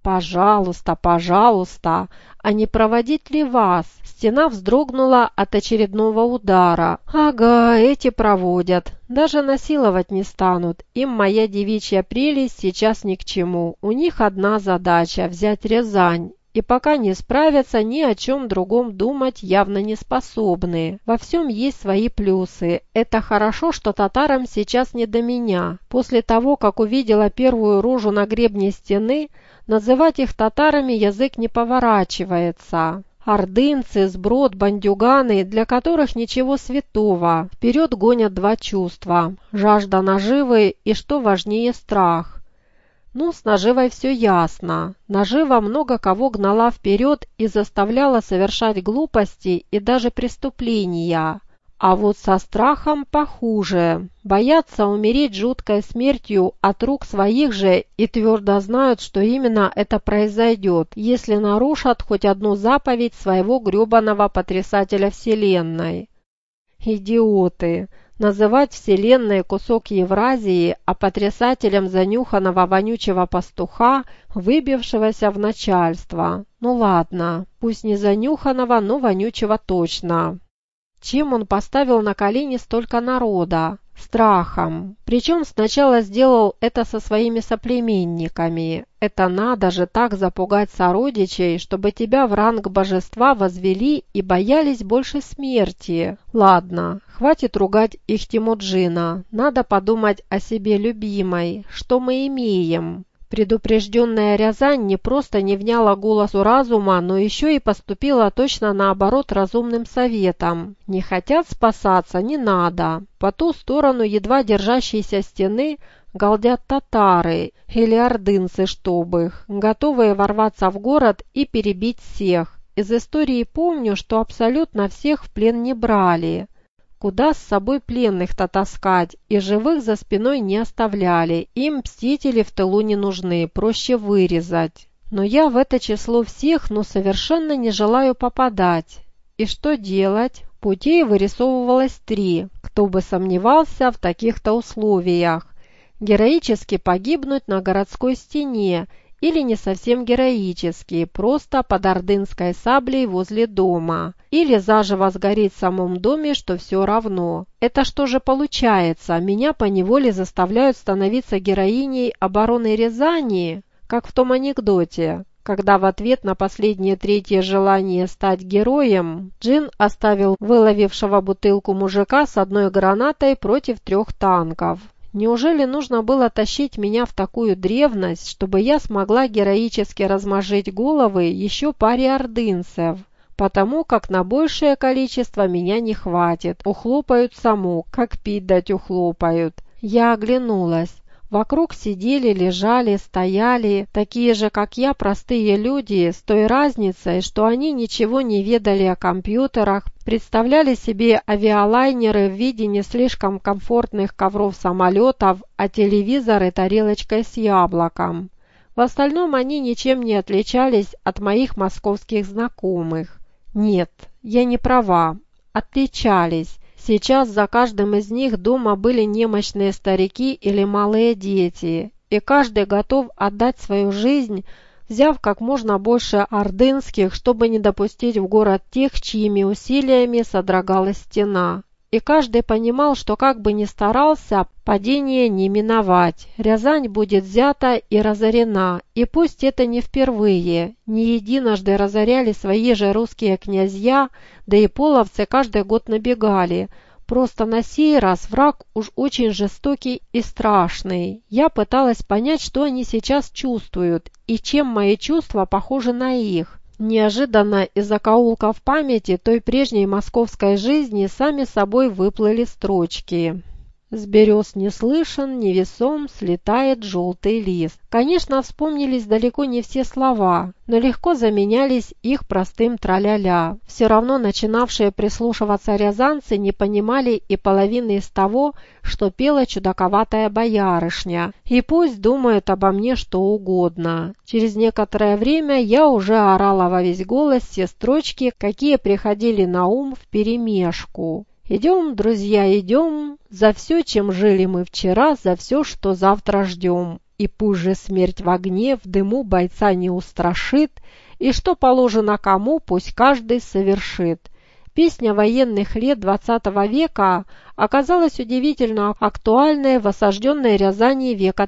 «Пожалуйста, пожалуйста, а не проводить ли вас?» Стена вздрогнула от очередного удара. «Ага, эти проводят. Даже насиловать не станут. Им моя девичья прелесть сейчас ни к чему. У них одна задача – взять Рязань. И пока не справятся, ни о чем другом думать явно не способны. Во всем есть свои плюсы. Это хорошо, что татарам сейчас не до меня. После того, как увидела первую рожу на гребне стены, называть их татарами язык не поворачивается. Ордынцы, сброд, бандюганы, для которых ничего святого. Вперед гонят два чувства – жажда наживы и, что важнее, страх. Ну, с наживой все ясно. Нажива много кого гнала вперед и заставляла совершать глупости и даже преступления. А вот со страхом похуже. Боятся умереть жуткой смертью от рук своих же и твердо знают, что именно это произойдет, если нарушат хоть одну заповедь своего гребаного потрясателя Вселенной. Идиоты! Называть Вселенной кусок Евразии, а потрясателем занюханного вонючего пастуха, выбившегося в начальство. Ну ладно, пусть не занюханного, но вонючего точно. Чем он поставил на колени столько народа? Страхом. Причем сначала сделал это со своими соплеменниками. Это надо же так запугать сородичей, чтобы тебя в ранг божества возвели и боялись больше смерти. Ладно, хватит ругать их Темуджина. Надо подумать о себе любимой. Что мы имеем? Предупрежденная Рязань не просто не вняла голосу разума, но еще и поступила точно наоборот разумным советом. Не хотят спасаться – не надо. По ту сторону едва держащейся стены галдят татары или ордынцы, чтоб их, готовые ворваться в город и перебить всех. Из истории помню, что абсолютно всех в плен не брали. Куда с собой пленных-то таскать, и живых за спиной не оставляли, им мстители в тылу не нужны, проще вырезать. Но я в это число всех, но совершенно не желаю попадать. И что делать? Путей вырисовывалось 3, кто бы сомневался в таких-то условиях. Героически погибнуть на городской стене, или не совсем героически, просто под ордынской саблей возле дома. Или заживо сгореть в самом доме, что все равно. Это что же получается? Меня поневоле заставляют становиться героиней обороны Рязани? Как в том анекдоте, когда в ответ на последнее третье желание стать героем, Джин оставил выловившего бутылку мужика с одной гранатой против 3 танков. Неужели нужно было тащить меня в такую древность, чтобы я смогла героически размозжить головы еще паре ордынцев? Потому как на большее количество меня не хватит. Ухлопают саму, как пить дать ухлопают. Я оглянулась. Вокруг сидели, лежали, стояли, такие же, как я, простые люди, с той разницей, что они ничего не ведали о компьютерах, представляли себе авиалайнеры в виде не слишком комфортных ковров-самолетов, а телевизоры тарелочкой с яблоком. В остальном они ничем не отличались от моих московских знакомых. Нет, я не права, отличались. Сейчас за каждым из них дома были немощные старики или малые дети, и каждый готов отдать свою жизнь, взяв как можно больше ордынских, чтобы не допустить в город тех, чьими усилиями содрогалась стена. И каждый понимал, что как бы ни старался, падение не миновать. Рязань будет взята и разорена, и пусть это не впервые. Не единожды разоряли свои же русские князья, да и половцы каждый год набегали. Просто на сей раз враг уж очень жестокий и страшный. Я пыталась понять, что они сейчас чувствуют, и чем мои чувства похожи на их. Неожиданно из закоулков памяти той прежней московской жизни сами собой выплыли строчки. С берез не слышен, невесом слетает желтый лист. Конечно, вспомнились далеко не все слова, но легко заменялись их простым траля-ля. Все равно начинавшие прислушиваться рязанцы не понимали и половины из того, что пела чудаковатая боярышня. И пусть думают обо мне что угодно. Через некоторое время я уже орала во весь голос все строчки, какие приходили на ум вперемешку. Идем, друзья, идем, за все, чем жили мы вчера, за все, что завтра ждем. и пусть же смерть в огне, в дыму бойца не устрашит, и что положено кому, пусть каждый совершит. Песня военных лет XX века оказалась удивительно актуальной в осажденной Рязани века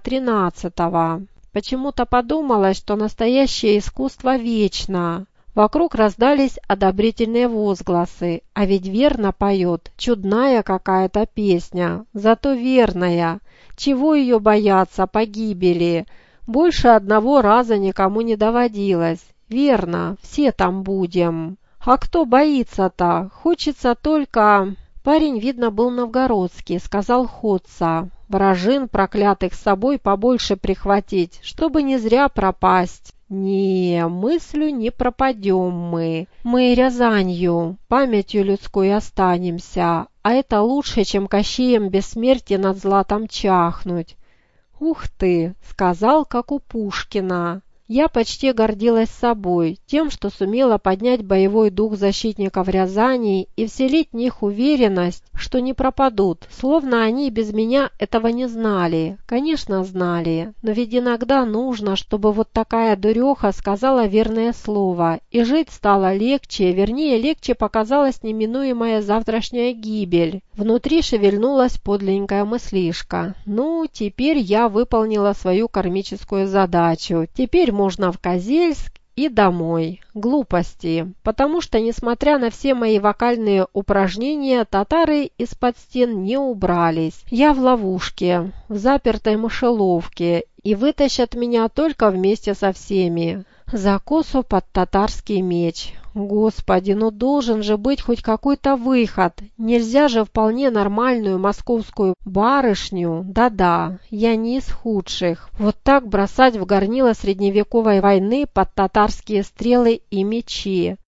XIII. Почему-то подумалось, что настоящее искусство вечно. Вокруг раздались одобрительные возгласы, а ведь верно поет, чудная какая-то песня, зато верная. Чего ее бояться, погибели? Больше одного раза никому не доводилось. Верно, все там будем. А кто боится-то? Хочется только... Парень, видно, был новгородский, сказал ходца. Вражин проклятых с собой побольше прихватить, чтобы не зря пропасть. Не, мыслью не пропадем мы. Мы Рязанью, памятью людской останемся, а это лучше, чем Кощеем бессмертия над златом чахнуть. Ух ты, сказал, как у Пушкина. Я почти гордилась собой, тем, что сумела поднять боевой дух защитников Рязани и вселить в них уверенность, что не пропадут, словно они без меня этого не знали. Конечно, знали, но ведь иногда нужно, чтобы вот такая дуреха сказала верное слово, и жить стало легче, вернее, легче показалась неминуемая завтрашняя гибель. Внутри шевельнулась подленькая мыслишка. Ну, теперь я выполнила свою кармическую задачу, теперь можно в Козельск и домой. Глупости, потому что, несмотря на все мои вокальные упражнения, татары из-под стен не убрались. Я в ловушке, в запертой мышеловке, и вытащат меня только вместе со всеми. За косу под татарский меч. Господи, ну должен же быть хоть какой-то выход. Нельзя же вполне нормальную московскую барышню, да-да, я не из худших, вот так бросать в горнило средневековой войны под татарские стрелы и мечи.